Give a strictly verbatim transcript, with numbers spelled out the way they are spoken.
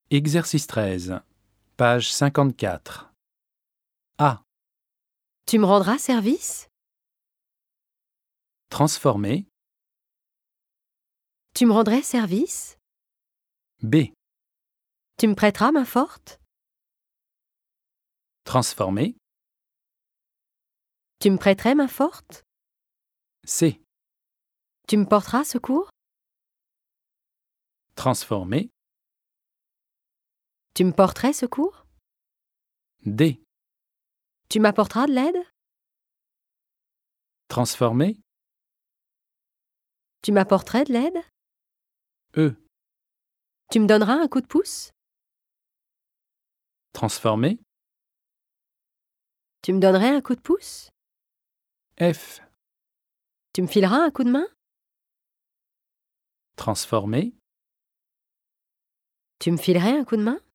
Exercice treize, page cinquante-quatre. A. Tu me rendras service? Transformer. Tu me rendrais service? B. Tu me prêteras main forte? Transformer. Tu me prêterais main forte? C. Tu me porteras secours? Transformer. Tu me porterais secours? D. Tu m'apporteras de l'aide? Transformer. Tu m'apporterais de l'aide? E. Tu me donneras un coup de pouce? Transformer. Tu me donnerais un coup de pouce? F. Tu me fileras un coup de main? Transformer. Tu me filerais un coup de main?